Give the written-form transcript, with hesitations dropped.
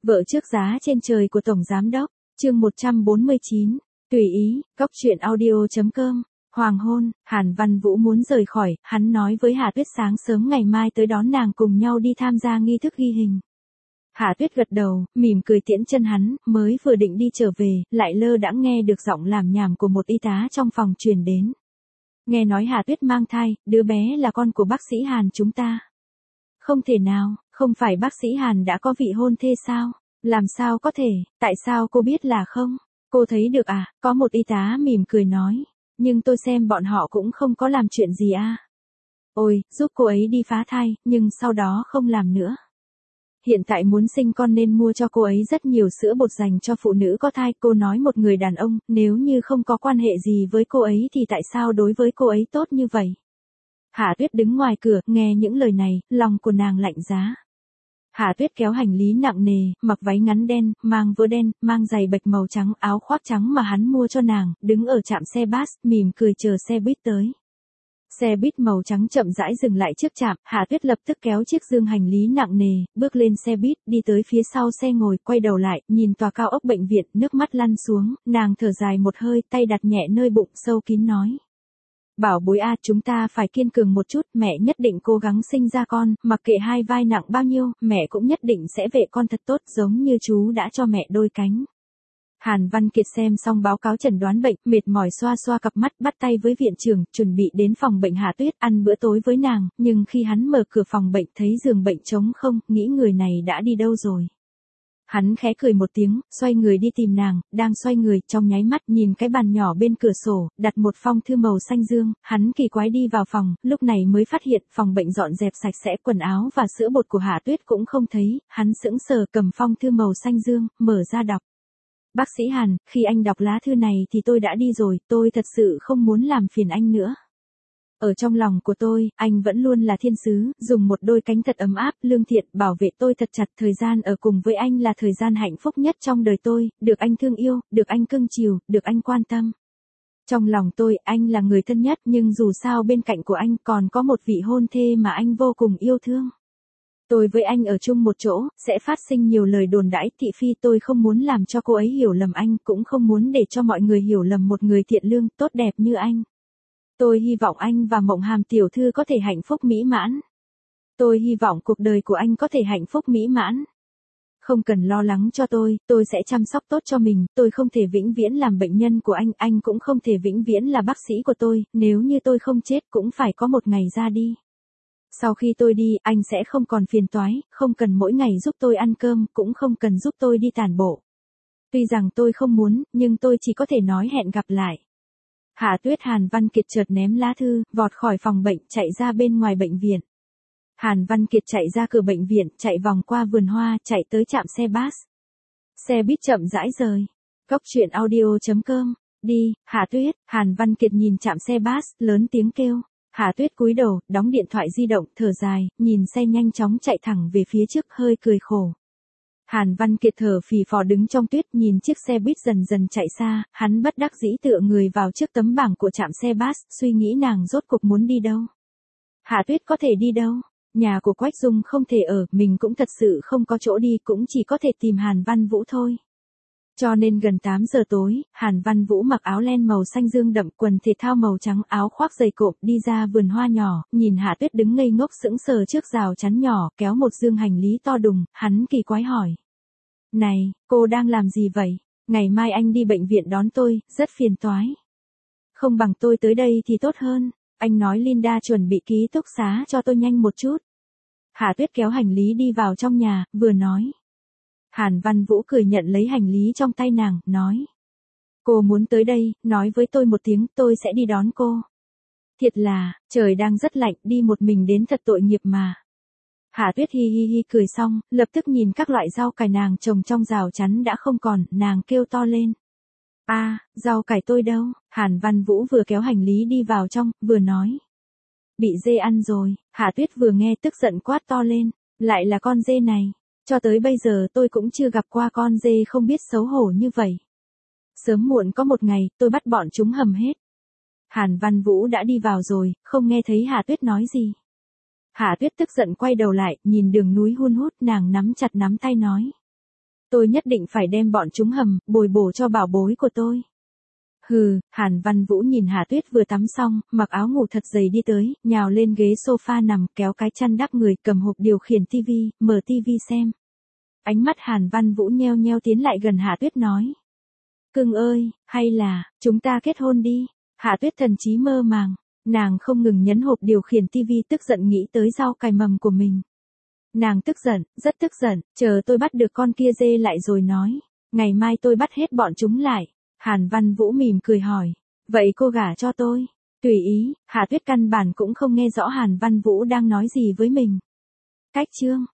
Vợ trước giá trên trời của Tổng Giám Đốc, chương 149, tùy ý, góc truyện audio.com. Hoàng hôn, Hàn Văn Vũ muốn rời khỏi, hắn nói với Hà Tuyết sáng sớm ngày mai tới đón nàng cùng nhau đi tham gia nghi thức ghi hình. Hà Tuyết gật đầu, mỉm cười tiễn chân hắn, mới vừa định đi trở về, lại lơ đãng nghe được giọng lảm nhảm của một y tá trong phòng truyền đến. Nghe nói Hà Tuyết mang thai, đứa bé là con của bác sĩ Hàn chúng ta. Không thể nào, không phải bác sĩ Hàn đã có vị hôn thê sao? Làm sao có thể, tại sao cô biết là không? Cô thấy được à? Có một y tá mỉm cười nói. Nhưng tôi xem bọn họ cũng không có làm chuyện gì à. Ôi, giúp cô ấy đi phá thai, nhưng sau đó không làm nữa. Hiện tại muốn sinh con nên mua cho cô ấy rất nhiều sữa bột dành cho phụ nữ có thai. Cô nói một người đàn ông, nếu như không có quan hệ gì với cô ấy thì tại sao đối với cô ấy tốt như vậy? Hạ Tuyết đứng ngoài cửa, nghe những lời này, lòng của nàng lạnh giá. Hạ Tuyết kéo hành lý nặng nề, mặc váy ngắn đen, mang vớ đen, mang giày bạch màu trắng, áo khoác trắng mà hắn mua cho nàng, đứng ở trạm xe bus, mỉm cười chờ xe buýt tới. Xe buýt màu trắng chậm rãi dừng lại trước trạm, Hạ Tuyết lập tức kéo chiếc dương hành lý nặng nề, bước lên xe buýt, đi tới phía sau xe ngồi, quay đầu lại, nhìn tòa cao ốc bệnh viện, nước mắt lăn xuống, nàng thở dài một hơi, tay đặt nhẹ nơi bụng, sâu kín nói. Bảo bối a, chúng ta phải kiên cường một chút, mẹ nhất định cố gắng sinh ra con, mặc kệ hai vai nặng bao nhiêu, mẹ cũng nhất định sẽ vệ con thật tốt, giống như chú đã cho mẹ đôi cánh. Hàn Văn Kiệt xem xong báo cáo chẩn đoán bệnh, mệt mỏi xoa xoa cặp mắt, bắt tay với viện trưởng, chuẩn bị đến phòng bệnh Hạ Tuyết ăn bữa tối với nàng, nhưng khi hắn mở cửa phòng bệnh thấy giường bệnh trống không, nghĩ người này đã đi đâu rồi. Hắn khẽ cười một tiếng, xoay người đi tìm nàng, đang xoay người, trong nháy mắt nhìn cái bàn nhỏ bên cửa sổ, đặt một phong thư màu xanh dương, hắn kỳ quái đi vào phòng, lúc này mới phát hiện phòng bệnh dọn dẹp sạch sẽ, quần áo và sữa bột của Hạ Tuyết cũng không thấy, hắn sững sờ cầm phong thư màu xanh dương, mở ra đọc. Bác sĩ Hàn, khi anh đọc lá thư này thì tôi đã đi rồi, tôi thật sự không muốn làm phiền anh nữa. Ở trong lòng của tôi, anh vẫn luôn là thiên sứ, dùng một đôi cánh thật ấm áp, lương thiện, bảo vệ tôi thật chặt. Thời gian ở cùng với anh là thời gian hạnh phúc nhất trong đời tôi, được anh thương yêu, được anh cưng chiều, được anh quan tâm. Trong lòng tôi, anh là người thân nhất, nhưng dù sao bên cạnh của anh còn có một vị hôn thê mà anh vô cùng yêu thương. Tôi với anh ở chung một chỗ, sẽ phát sinh nhiều lời đồn đãi, thị phi. Tôi không muốn làm cho cô ấy hiểu lầm anh, cũng không muốn để cho mọi người hiểu lầm một người thiện lương, tốt đẹp như anh. Tôi hy vọng anh và Mộng Hàm tiểu thư có thể hạnh phúc mỹ mãn. Tôi hy vọng cuộc đời của anh có thể hạnh phúc mỹ mãn. Không cần lo lắng cho tôi sẽ chăm sóc tốt cho mình, tôi không thể vĩnh viễn làm bệnh nhân của anh cũng không thể vĩnh viễn là bác sĩ của tôi, nếu như tôi không chết cũng phải có một ngày ra đi. Sau khi tôi đi, anh sẽ không còn phiền toái, không cần mỗi ngày giúp tôi ăn cơm, cũng không cần giúp tôi đi tản bộ. Tuy rằng tôi không muốn, nhưng tôi chỉ có thể nói hẹn gặp lại. Hạ Tuyết. Hàn Văn Kiệt chợt ném lá thư, vọt khỏi phòng bệnh, chạy ra bên ngoài bệnh viện. Hàn Văn Kiệt chạy ra cửa bệnh viện, chạy vòng qua vườn hoa, chạy tới trạm xe bus. Xe buýt chậm rãi rời. Góc truyện audio.com. Đi, Hạ Tuyết. Hàn Văn Kiệt nhìn trạm xe bus, lớn tiếng kêu. Hạ Tuyết cúi đầu, đóng điện thoại di động, thở dài, nhìn xe nhanh chóng chạy thẳng về phía trước, hơi cười khổ. Hàn Văn Kiệt thở phì phò đứng trong tuyết, nhìn chiếc xe buýt dần dần chạy xa, hắn bất đắc dĩ tựa người vào trước tấm bảng của trạm xe bus, suy nghĩ nàng rốt cuộc muốn đi đâu. Hạ Tuyết có thể đi đâu? Nhà của Quách Dung không thể ở, mình cũng thật sự không có chỗ đi, cũng chỉ có thể tìm Hàn Văn Vũ thôi. Cho nên gần 8 giờ tối, Hàn Văn Vũ mặc áo len màu xanh dương đậm, quần thể thao màu trắng, áo khoác dày cộm, đi ra vườn hoa nhỏ, nhìn Hạ Tuyết đứng ngây ngốc sững sờ trước rào chắn nhỏ, kéo một dương hành lý to đùng, hắn kỳ quái hỏi. Này, cô đang làm gì vậy? Ngày mai anh đi bệnh viện đón tôi, rất phiền toái. Không bằng tôi tới đây thì tốt hơn, anh nói Linda chuẩn bị ký túc xá cho tôi nhanh một chút. Hạ Tuyết kéo hành lý đi vào trong nhà, vừa nói. Hàn Văn Vũ cười nhận lấy hành lý trong tay nàng, nói. Cô muốn tới đây, nói với tôi một tiếng, tôi sẽ đi đón cô. Thiệt là, trời đang rất lạnh, đi một mình đến thật tội nghiệp mà. Hạ Tuyết hi hi hi cười xong, lập tức nhìn các loại rau cải nàng trồng trong rào chắn đã không còn, nàng kêu to lên. A, rau cải tôi đâu? Hàn Văn Vũ vừa kéo hành lý đi vào trong, vừa nói. Bị dê ăn rồi. Hạ Tuyết vừa nghe tức giận quát to lên, lại là con dê này. Cho tới bây giờ tôi cũng chưa gặp qua con dê không biết xấu hổ như vậy. Sớm muộn có một ngày, tôi bắt bọn chúng hầm hết. Hàn Văn Vũ đã đi vào rồi, không nghe thấy Hạ Tuyết nói gì. Hạ Tuyết tức giận quay đầu lại, nhìn đường núi hun hút, nàng nắm chặt nắm tay nói. Tôi nhất định phải đem bọn chúng hầm, bồi bổ cho bảo bối của tôi. Hừ, Hàn Văn Vũ nhìn Hà Tuyết vừa tắm xong, mặc áo ngủ thật dày đi tới, nhào lên ghế sofa nằm, kéo cái chăn đắp người, cầm hộp điều khiển tivi, mở tivi xem. Ánh mắt Hàn Văn Vũ nheo nheo tiến lại gần Hà Tuyết nói. Cưng ơi, hay là, chúng ta kết hôn đi. Hà Tuyết thần trí mơ màng, nàng không ngừng nhấn hộp điều khiển tivi, tức giận nghĩ tới rau cải mầm của mình. Nàng tức giận, rất tức giận, chờ tôi bắt được con kia dê lại rồi nói. Ngày mai tôi bắt hết bọn chúng lại. Hàn Văn Vũ mỉm cười hỏi. Vậy cô gả cho tôi? Tùy ý, Hà Tuyết căn bản cũng không nghe rõ Hàn Văn Vũ đang nói gì với mình. Cách chương